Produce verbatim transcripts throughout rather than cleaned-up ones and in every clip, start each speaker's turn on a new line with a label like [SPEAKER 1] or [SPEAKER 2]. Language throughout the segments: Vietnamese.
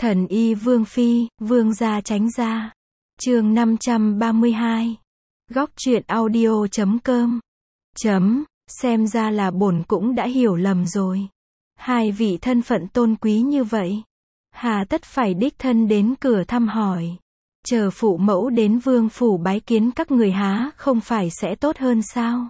[SPEAKER 1] Thần y Vương Phi, Vương gia tránh ra. Chương năm trăm ba mươi hai. Góc truyện audio chấm com. Chấm, xem ra là bổn cũng đã hiểu lầm rồi. Hai vị thân phận tôn quý như vậy, hà tất phải đích thân đến cửa thăm hỏi. Chờ phụ mẫu đến vương phủ bái kiến các người há không phải sẽ tốt hơn sao?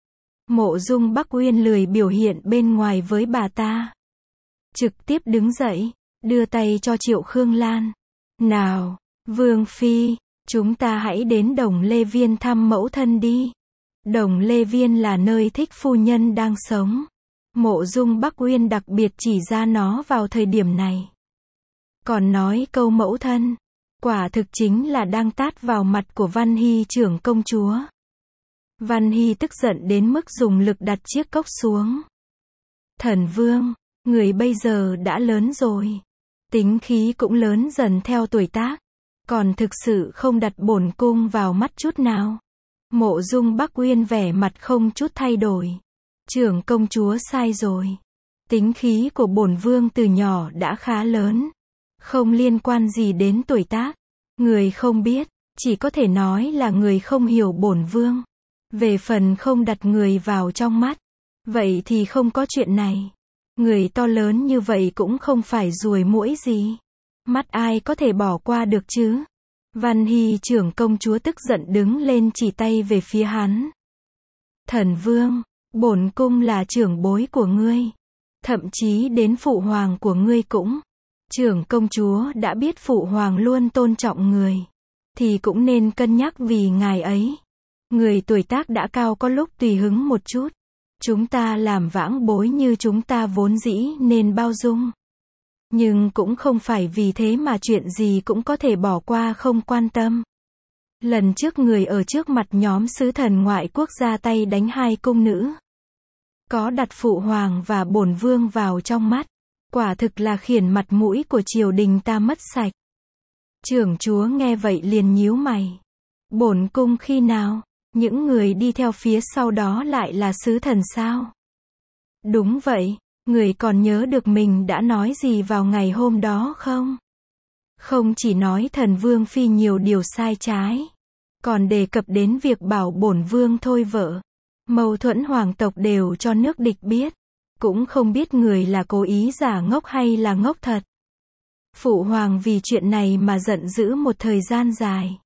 [SPEAKER 1] Mộ Dung Bắc Uyên lười biểu hiện bên ngoài với bà ta. Trực tiếp đứng dậy, đưa tay cho Triệu Khương Lan. Nào, Vương Phi, chúng ta hãy đến Đồng Lê Viên thăm mẫu thân đi. Đồng Lê Viên là nơi thích phu nhân đang sống. Mộ Dung Bắc Uyên đặc biệt chỉ ra nó vào thời điểm này. Còn nói câu mẫu thân, quả thực chính là đang tát vào mặt của Văn Hy trưởng công chúa. Văn Hy tức giận đến mức dùng lực đặt chiếc cốc xuống. Thần Vương, người bây giờ đã lớn rồi. Tính khí cũng lớn dần theo tuổi tác. Còn thực sự không đặt bổn cung vào mắt chút nào. Mộ Dung Bắc Uyên vẻ mặt không chút thay đổi. Trưởng công chúa sai rồi. Tính khí của bổn vương từ nhỏ đã khá lớn. Không liên quan gì đến tuổi tác. Người không biết, chỉ có thể nói là người không hiểu bổn vương. Về phần không đặt người vào trong mắt, vậy thì không có chuyện này. Người to lớn như vậy cũng không phải ruồi muỗi gì. Mắt ai có thể bỏ qua được chứ? Văn Hy trưởng công chúa tức giận đứng lên chỉ tay về phía hắn. Thần Vương, bổn cung là trưởng bối của ngươi. Thậm chí đến phụ hoàng của ngươi cũng. Trưởng công chúa đã biết phụ hoàng luôn tôn trọng người. Thì cũng nên cân nhắc vì ngài ấy. Người tuổi tác đã cao có lúc tùy hứng một chút. Chúng ta làm vãng bối như chúng ta vốn dĩ nên bao dung. Nhưng cũng không phải vì thế mà chuyện gì cũng có thể bỏ qua không quan tâm. Lần trước người ở trước mặt nhóm sứ thần ngoại quốc ra tay đánh hai cung nữ. Có đặt phụ hoàng và bổn vương vào trong mắt. Quả thực là khiển mặt mũi của triều đình ta mất sạch. Trưởng chúa nghe vậy liền nhíu mày. Bổn cung khi nào? Những người đi theo phía sau đó lại là sứ thần sao? Đúng vậy, người còn nhớ được mình đã nói gì vào ngày hôm đó không? Không chỉ nói thần vương phi nhiều điều sai trái, còn đề cập đến việc bảo bổn vương thôi vợ. Mâu thuẫn hoàng tộc đều cho nước địch biết. Cũng không biết người là cố ý giả ngốc hay là ngốc thật. Phụ hoàng vì chuyện này mà giận dữ một thời gian dài.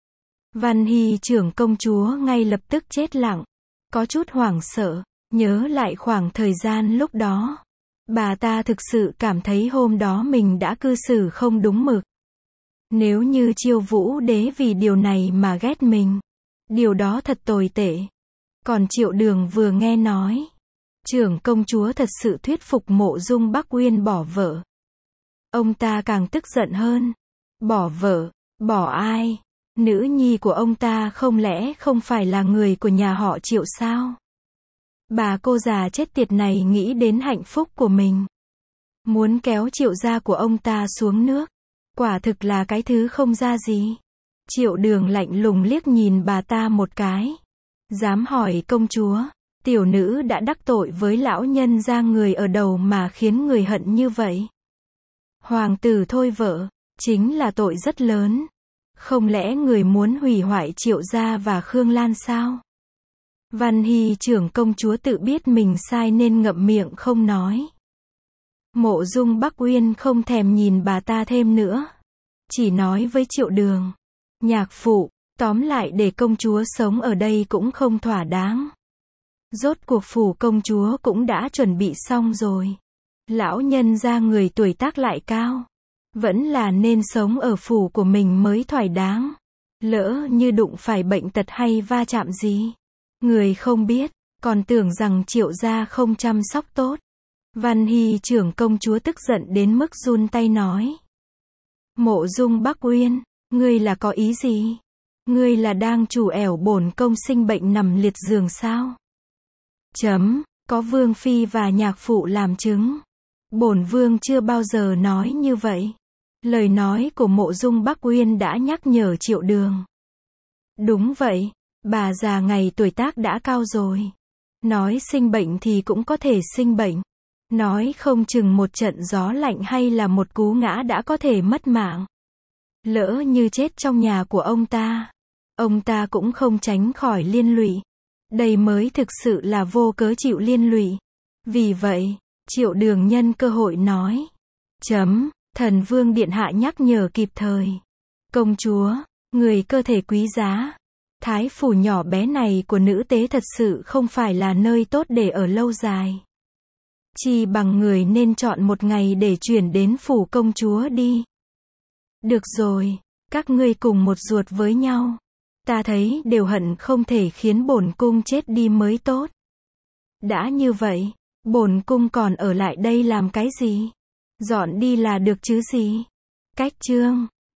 [SPEAKER 1] Văn Hy trưởng công chúa ngay lập tức chết lặng. Có chút hoảng sợ, nhớ lại khoảng thời gian lúc đó. Bà ta thực sự cảm thấy hôm đó mình đã cư xử không đúng mực. Nếu như Chiêu Vũ đế vì điều này mà ghét mình, điều đó thật tồi tệ. Còn Triệu Đường vừa nghe nói, trưởng công chúa thật sự thuyết phục Mộ Dung Bắc Uyên bỏ vợ. Ông ta càng tức giận hơn. Bỏ vợ, bỏ ai? Nữ nhi của ông ta không lẽ không phải là người của nhà họ Triệu sao? Bà cô già chết tiệt này nghĩ đến hạnh phúc của mình. Muốn kéo Triệu gia của ông ta xuống nước. Quả thực là cái thứ không ra gì. Triệu Đường lạnh lùng liếc nhìn bà ta một cái. Dám hỏi công chúa, tiểu nữ đã đắc tội với lão nhân gia người ở đầu mà khiến người hận như vậy. Hoàng tử thôi vợ, chính là tội rất lớn. Không lẽ người muốn hủy hoại Triệu gia và Khương Lan sao? Văn Hy trưởng công chúa tự biết mình sai nên ngậm miệng không nói. Mộ Dung Bắc Uyên không thèm nhìn bà ta thêm nữa. Chỉ nói với Triệu Đường. Nhạc phụ, tóm lại để công chúa sống ở đây cũng không thỏa đáng. Rốt cuộc phủ công chúa cũng đã chuẩn bị xong rồi. Lão nhân gia người tuổi tác lại cao. Vẫn là nên sống ở phủ của mình mới thỏa đáng. Lỡ như đụng phải bệnh tật hay va chạm gì. Người không biết, còn tưởng rằng Triệu gia không chăm sóc tốt. Văn Hy trưởng công chúa tức giận đến mức run tay nói. Mộ Dung Bắc Uyên, ngươi là có ý gì? Ngươi là đang chủ ẻo bổn công sinh bệnh nằm liệt giường sao? Chấm, có vương phi và nhạc phụ làm chứng. Bổn vương chưa bao giờ nói như vậy. Lời nói của Mộ Dung Bắc Uyên đã nhắc nhở Triệu Đường. Đúng vậy, bà già ngày tuổi tác đã cao rồi. Nói sinh bệnh thì cũng có thể sinh bệnh. Nói không chừng một trận gió lạnh hay là một cú ngã đã có thể mất mạng. Lỡ như chết trong nhà của ông ta, ông ta cũng không tránh khỏi liên lụy. Đây mới thực sự là vô cớ chịu liên lụy. Vì vậy, Triệu Đường nhân cơ hội nói. Chấm, thần vương điện hạ nhắc nhở kịp thời. Công chúa, người cơ thể quý giá. Thái phủ nhỏ bé này của nữ tế thật sự không phải là nơi tốt để ở lâu dài. Chi bằng người nên chọn một ngày để chuyển đến phủ công chúa đi. Được rồi, các ngươi cùng một ruột với nhau. Ta thấy đều hận không thể khiến bổn cung chết đi mới tốt. Đã như vậy, bổn cung còn ở lại đây làm cái gì? Dọn đi là được chứ gì? Cách chương